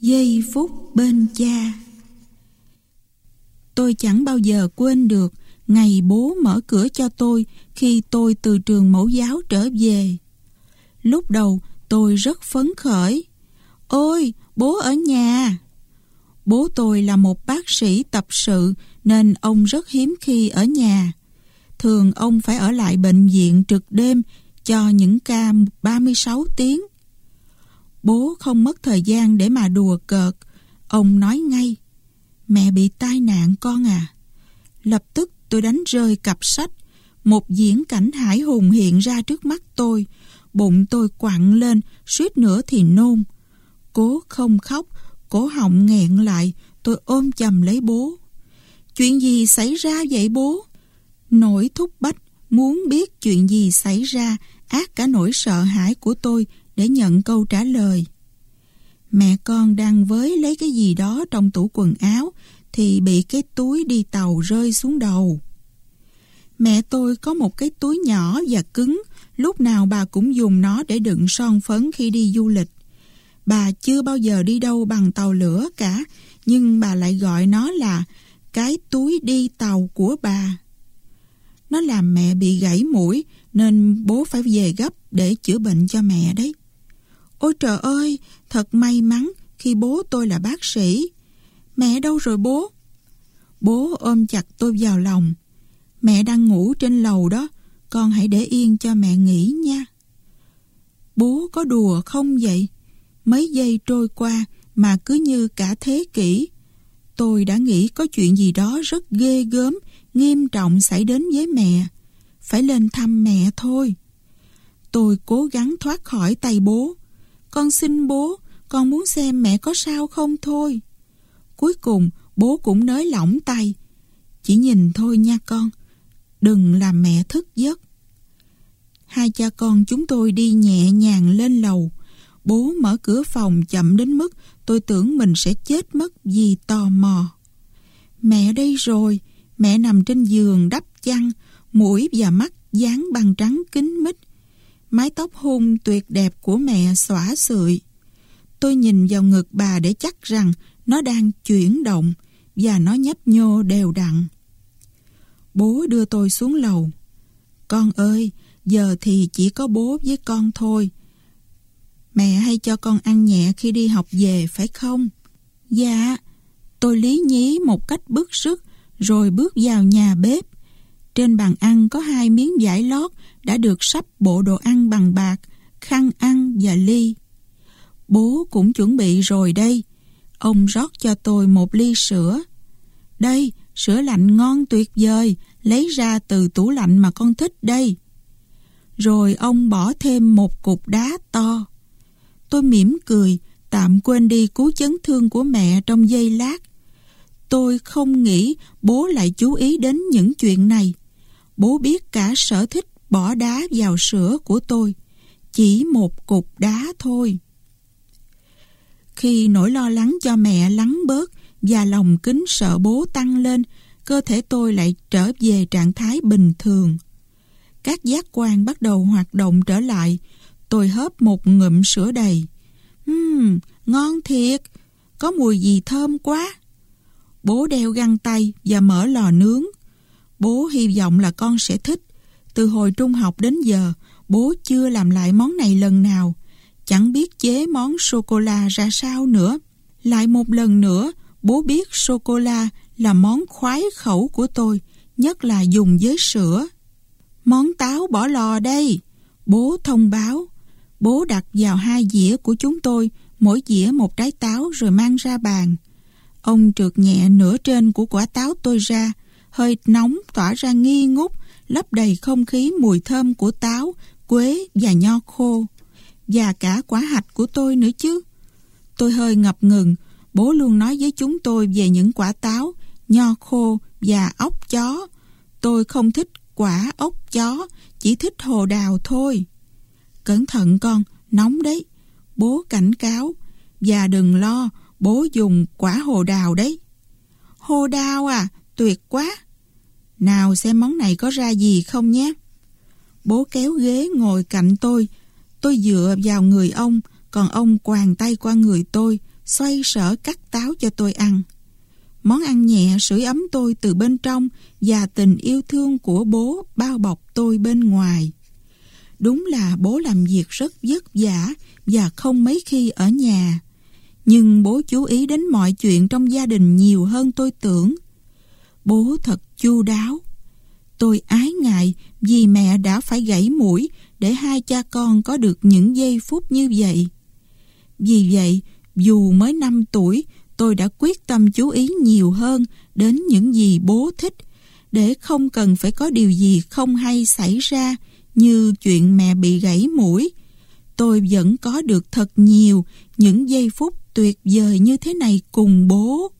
Giây phút bên cha. Tôi chẳng bao giờ quên được ngày bố mở cửa cho tôi khi tôi từ trường mẫu giáo trở về. Lúc đầu tôi rất phấn khởi. Ôi, bố ở nhà! Bố tôi là một bác sĩ tập sự nên ông rất hiếm khi ở nhà. Thường ông phải ở lại bệnh viện trực đêm cho những ca 36 tiếng. Bố không mất thời gian để mà đùa cợt. Ông nói ngay: "Mẹ bị tai nạn con à." Lập tức tôi đánh rơi cặp sách. Một viễn cảnh hãi hùng hiện ra trước mắt tôi. Bụng tôi quặn lên, suýt nữa thì nôn. Cố không khóc, cổ họng nghẹn lại, tôi ôm chầm lấy bố. "Chuyện gì xảy ra vậy bố?" Nỗi thúc bách muốn biết chuyện gì xảy ra át cả nỗi sợ hãi của tôi để nhận câu trả lời. "Mẹ con đang với lấy cái gì đó trong tủ quần áo thì bị cái túi đi tàu rơi xuống đầu." Mẹ tôi có một cái túi nhỏ và cứng, lúc nào bà cũng dùng nó để đựng son phấn khi đi du lịch. Bà chưa bao giờ đi đâu bằng tàu lửa cả, nhưng bà lại gọi nó là cái túi đi tàu của bà. Nó làm mẹ bị gãy mũi nên bố phải về gấp để chữa bệnh cho mẹ đấy. Ôi trời ơi, thật may mắn khi bố tôi là bác sĩ. "Mẹ đâu rồi bố?" Bố ôm chặt tôi vào lòng. "Mẹ đang ngủ trên lầu đó, con hãy để yên cho mẹ nghỉ nha." Bố có đùa không vậy? Mấy giây trôi qua mà cứ như cả thế kỷ. Tôi đã nghĩ có chuyện gì đó rất ghê gớm, nghiêm trọng xảy đến với mẹ. Phải lên thăm mẹ thôi. Tôi cố gắng thoát khỏi tay bố. "Con xin bố, con muốn xem mẹ có sao không thôi." Cuối cùng bố cũng nới lỏng tay. "Chỉ nhìn thôi nha con, đừng làm mẹ thức giấc." Hai cha con chúng tôi đi nhẹ nhàng lên lầu. Bố mở cửa phòng chậm đến mức tôi tưởng mình sẽ chết mất vì tò mò. Mẹ đây rồi. Mẹ nằm trên giường đắp chăn, mũi và mắt dán băng trắng kín mít. Mái tóc hung tuyệt đẹp của mẹ xõa xụi. Tôi nhìn vào ngực bà để chắc rằng nó đang chuyển động và nó nhấp nhô đều đặn. Bố đưa tôi xuống lầu. "Con ơi, giờ thì chỉ có bố với con thôi. Mẹ hay cho con ăn nhẹ khi đi học về phải không?" "Dạ." Tôi lý nhí một cách bức rứt rồi bước vào nhà bếp. Trên bàn ăn có 2 miếng vải lót đã được sắp bộ đồ ăn bằng bạc, khăn ăn và ly. Bố cũng chuẩn bị rồi đây. Ông rót cho tôi một ly sữa. "Đây, sữa lạnh ngon tuyệt vời, lấy ra từ tủ lạnh mà con thích đây." Rồi ông bỏ thêm một cục đá to. Tôi mỉm cười, tạm quên đi cú chấn thương của mẹ trong giây lát. Tôi không nghĩ bố lại chú ý đến những chuyện này. Bố biết cả sở thích bỏ đá vào sữa của tôi. Chỉ một cục đá thôi. Khi nỗi lo lắng cho mẹ lắng bớt và lòng kính sợ bố tăng lên, cơ thể tôi lại trở về trạng thái bình thường. Các giác quan bắt đầu hoạt động trở lại. Tôi hớp một ngụm sữa đầy. Ngon thiệt. Có mùi gì thơm quá. Bố đeo găng tay và mở lò nướng. Bố hy vọng là con sẽ thích. Từ hồi trung học đến giờ, bố chưa làm lại món này lần nào. Chẳng biết chế món sô-cô-la ra sao nữa. Lại một lần nữa, bố biết sô-cô-la là món khoái khẩu của tôi, nhất là dùng với sữa. "Món táo bỏ lò đây," bố thông báo. Bố đặt vào 2 dĩa của chúng tôi, mỗi dĩa một trái táo rồi mang ra bàn. Ông trượt nhẹ nửa trên của quả táo tôi ra, hơi nóng tỏa ra nghi ngút, lấp đầy không khí mùi thơm của táo, quế và nho khô. Và cả quả hạch của tôi nữa chứ. Tôi hơi ngập ngừng. Bố luôn nói với chúng tôi về những quả táo, nho khô và ốc chó. Tôi không thích quả ốc chó, chỉ thích hồ đào thôi. "Cẩn thận con, nóng đấy," bố cảnh cáo. "Và đừng lo, bố dùng quả hồ đào đấy." "Hồ đào à, tuyệt quá." "Nào xem món này có ra gì không nhé." Bố kéo ghế ngồi cạnh tôi. Tôi dựa vào người ông, còn ông quàng tay qua người tôi. xoay sở cắt táo cho tôi ăn. Món ăn nhẹ sưởi ấm tôi từ bên trong và tình yêu thương của bố bao bọc tôi bên ngoài. Đúng là bố làm việc rất vất vả và không mấy khi ở nhà. Nhưng bố chú ý đến mọi chuyện trong gia đình nhiều hơn tôi tưởng. Bố thật chu đáo. Tôi ái ngại vì mẹ đã phải gãy mũi để hai cha con có được những giây phút như vậy. Vì vậy, dù mới 5 tuổi, tôi đã quyết tâm chú ý nhiều hơn đến những gì bố thích, để không cần phải có điều gì không hay xảy ra như chuyện mẹ bị gãy mũi. Tôi vẫn có được thật nhiều những giây phút tuyệt vời như thế này cùng bố.